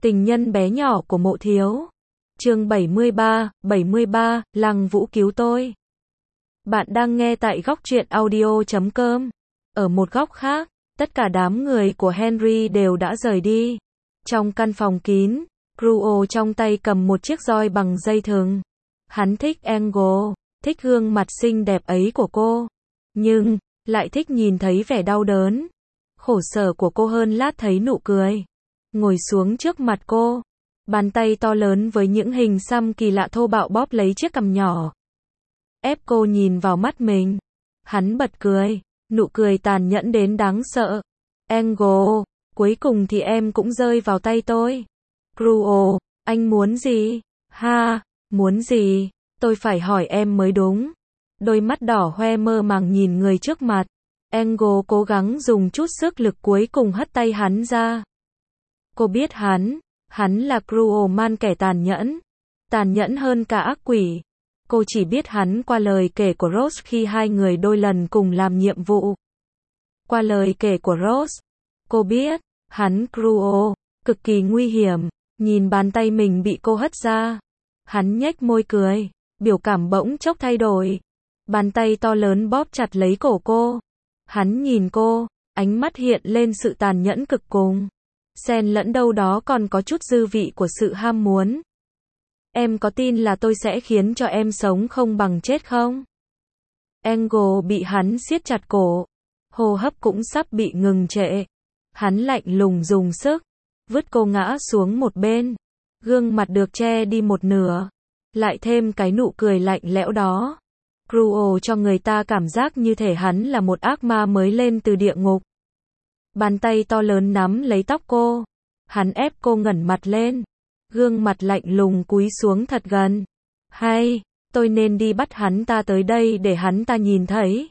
Tình nhân bé nhỏ của Mộ Thiếu. Chương 73, Lăng Vũ cứu tôi. Bạn đang nghe tại góc truyện audio.com. Ở một góc khác, tất cả đám người của Henry đều đã rời đi. Trong căn phòng kín, Cruel trong tay cầm một chiếc roi bằng dây thừng. Hắn thích Angle, thích gương mặt xinh đẹp ấy của cô. Nhưng, lại thích nhìn thấy vẻ đau đớn, khổ sở của cô hơn lát thấy nụ cười. Ngồi xuống trước mặt cô. Bàn tay to lớn với những hình xăm kỳ lạ thô bạo bóp lấy chiếc cằm nhỏ. Ép cô nhìn vào mắt mình. Hắn bật cười, nụ cười tàn nhẫn đến đáng sợ. Angle, cuối cùng thì em cũng rơi vào tay tôi. Cruel, anh muốn gì? Ha, muốn gì? Tôi phải hỏi em mới đúng. Đôi mắt đỏ hoe mơ màng nhìn người trước mặt. Angle cố gắng dùng chút sức lực cuối cùng hất tay hắn ra. Cô biết hắn là Cruel Man, kẻ tàn nhẫn hơn cả ác quỷ. Cô chỉ biết hắn qua lời kể của Rose khi hai người đôi lần cùng làm nhiệm vụ. Qua lời kể của Rose, cô biết, hắn Cruel, cực kỳ nguy hiểm. Nhìn bàn tay mình bị cô hất ra, hắn nhếch môi cười, biểu cảm bỗng chốc thay đổi. Bàn tay to lớn bóp chặt lấy cổ cô. Hắn nhìn cô, ánh mắt hiện lên sự tàn nhẫn cực cùng. Xen lẫn đâu đó còn có chút dư vị của sự ham muốn. Em có tin là tôi sẽ khiến cho em sống không bằng chết không? Angle bị hắn siết chặt cổ. Hô hấp cũng sắp bị ngừng trệ. Hắn lạnh lùng dùng sức, vứt cô ngã xuống một bên. Gương mặt được che đi một nửa. Lại thêm cái nụ cười lạnh lẽo đó. Cruel cho người ta cảm giác như thể hắn là một ác ma mới lên từ địa ngục. Bàn tay to lớn nắm lấy tóc cô. Hắn ép cô ngẩng mặt lên. Gương mặt lạnh lùng cúi xuống thật gần. Hay, tôi nên đi bắt hắn ta tới đây để hắn ta nhìn thấy.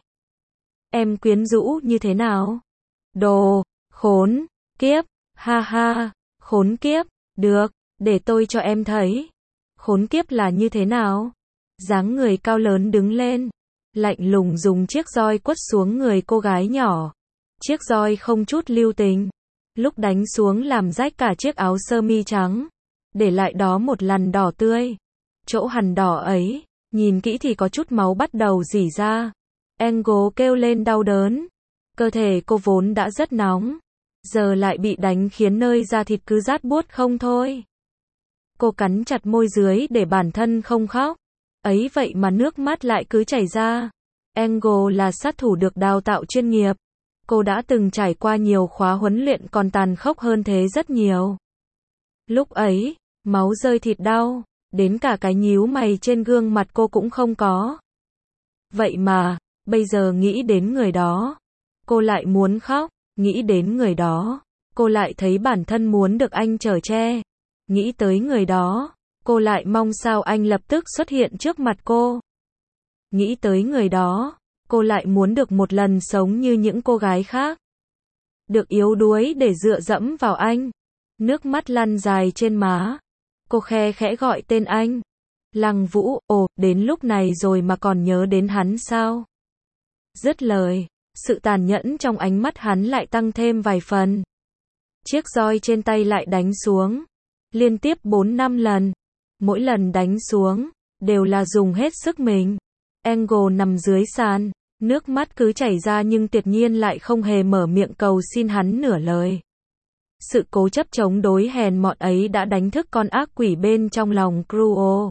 Em quyến rũ như thế nào? Đồ, khốn, kiếp, ha ha, khốn kiếp, được, để tôi cho em thấy. Khốn kiếp là như thế nào? Dáng người cao lớn đứng lên. Lạnh lùng dùng chiếc roi quất xuống người cô gái nhỏ. Chiếc roi không chút lưu tình. Lúc đánh xuống làm rách cả chiếc áo sơ mi trắng. Để lại đó một lằn đỏ tươi. Chỗ hằn đỏ ấy, nhìn kỹ thì có chút máu bắt đầu rỉ ra. Angle kêu lên đau đớn. Cơ thể cô vốn đã rất nóng. Giờ lại bị đánh khiến nơi da thịt cứ rát buốt không thôi. Cô cắn chặt môi dưới để bản thân không khóc. Ấy vậy mà nước mắt lại cứ chảy ra. Angle là sát thủ được đào tạo chuyên nghiệp. Cô đã từng trải qua nhiều khóa huấn luyện còn tàn khốc hơn thế rất nhiều. Lúc ấy, máu rơi thịt đau, đến cả cái nhíu mày trên gương mặt cô cũng không có. Vậy mà, bây giờ nghĩ đến người đó, cô lại muốn khóc. Nghĩ đến người đó, cô lại thấy bản thân muốn được anh chở che. Nghĩ tới người đó, cô lại mong sao anh lập tức xuất hiện trước mặt cô. Nghĩ tới người đó, cô lại muốn được một lần sống như những cô gái khác. Được yếu đuối để dựa dẫm vào anh. Nước mắt lăn dài trên má. Cô khe khẽ gọi tên anh. Lăng Vũ, ồ, đến lúc này rồi mà còn nhớ đến hắn sao? Dứt lời, sự tàn nhẫn trong ánh mắt hắn lại tăng thêm vài phần. Chiếc roi trên tay lại đánh xuống. Liên tiếp 4-5 lần. Mỗi lần đánh xuống, đều là dùng hết sức mình. Angle nằm dưới sàn, nước mắt cứ chảy ra nhưng tuyệt nhiên lại không hề mở miệng cầu xin hắn nửa lời. Sự cố chấp chống đối hèn mọn ấy đã đánh thức con ác quỷ bên trong lòng Cruel.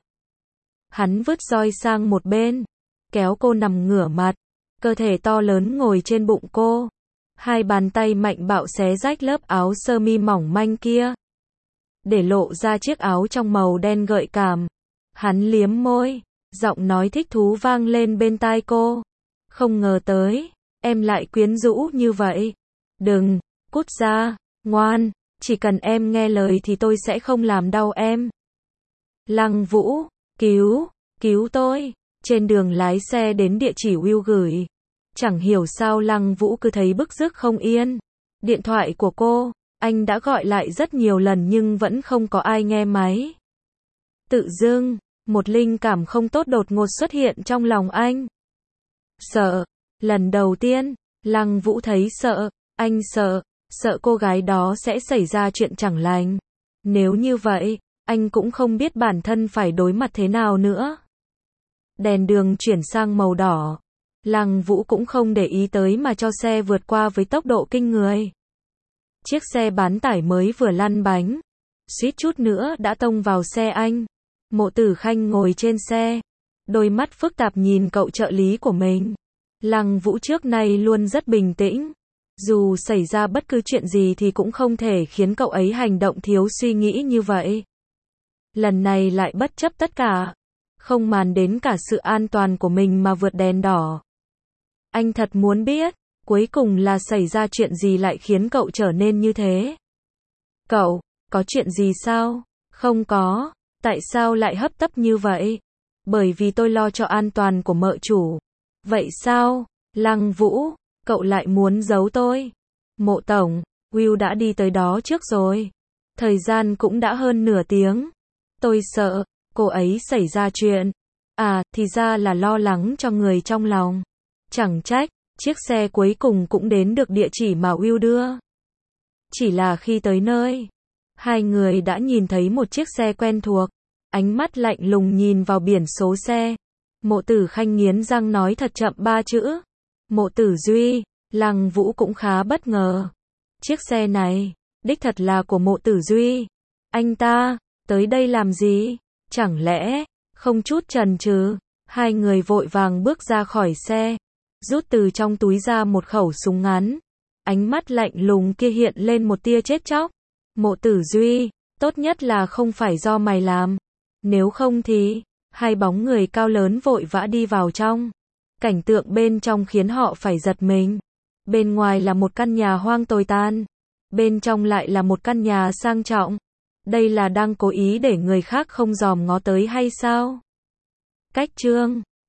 Hắn vứt roi sang một bên, kéo cô nằm ngửa mặt, cơ thể to lớn ngồi trên bụng cô. Hai bàn tay mạnh bạo xé rách lớp áo sơ mi mỏng manh kia, để lộ ra chiếc áo trong màu đen gợi cảm. Hắn liếm môi, giọng nói thích thú vang lên bên tai cô. Không ngờ tới, em lại quyến rũ như vậy. Đừng, cút ra, ngoan, chỉ cần em nghe lời thì tôi sẽ không làm đau em. Lăng Vũ, cứu tôi. Trên đường lái xe đến địa chỉ Will gửi. Chẳng hiểu sao Lăng Vũ cứ thấy bứt rứt không yên. Điện thoại của cô, anh đã gọi lại rất nhiều lần nhưng vẫn không có ai nghe máy. Tự dưng, một linh cảm không tốt đột ngột xuất hiện trong lòng anh. Sợ. Lần đầu tiên, Lăng Vũ thấy sợ. Anh sợ cô gái đó sẽ xảy ra chuyện chẳng lành. Nếu như vậy, anh cũng không biết bản thân phải đối mặt thế nào nữa. Đèn đường chuyển sang màu đỏ. Lăng Vũ cũng không để ý tới mà cho xe vượt qua với tốc độ kinh người. Chiếc xe bán tải mới vừa lăn bánh, suýt chút nữa đã tông vào xe anh. Mộ Tử Khanh ngồi trên xe, đôi mắt phức tạp nhìn cậu trợ lý của mình. Lăng Vũ trước nay luôn rất bình tĩnh. Dù xảy ra bất cứ chuyện gì thì cũng không thể khiến cậu ấy hành động thiếu suy nghĩ như vậy. Lần này lại bất chấp tất cả, không màng đến cả sự an toàn của mình mà vượt đèn đỏ. Anh thật muốn biết, cuối cùng là xảy ra chuyện gì lại khiến cậu trở nên như thế. Cậu, có chuyện gì sao? Không có, tại sao lại hấp tấp như vậy? Bởi vì tôi lo cho an toàn của mợ chủ. Vậy sao? Lăng Vũ, cậu lại muốn giấu tôi. Mộ tổng, Will đã đi tới đó trước rồi. Thời gian cũng đã hơn nửa tiếng. Tôi sợ, cô ấy xảy ra chuyện. À, thì ra là lo lắng cho người trong lòng. Chẳng trách, chiếc xe cuối cùng cũng đến được địa chỉ mà Will đưa. Chỉ là khi tới nơi, hai người đã nhìn thấy một chiếc xe quen thuộc. Ánh mắt lạnh lùng nhìn vào biển số xe. Mộ Tử Khanh nghiến răng nói thật chậm 3 chữ. Mộ Tử Duy. Lăng Vũ cũng khá bất ngờ. Chiếc xe này, đích thật là của Mộ Tử Duy. Anh ta, tới đây làm gì? Chẳng lẽ, không chút chần chừ, hai người vội vàng bước ra khỏi xe, rút từ trong túi ra một khẩu súng ngắn. Ánh mắt lạnh lùng kia hiện lên một tia chết chóc. Mộ Tử Duy, tốt nhất là không phải do mày làm. Nếu không thì, hai bóng người cao lớn vội vã đi vào trong. Cảnh tượng bên trong khiến họ phải giật mình. Bên ngoài là một căn nhà hoang tồi tàn, bên trong lại là một căn nhà sang trọng. Đây là đang cố ý để người khác không dòm ngó tới hay sao? Cách chương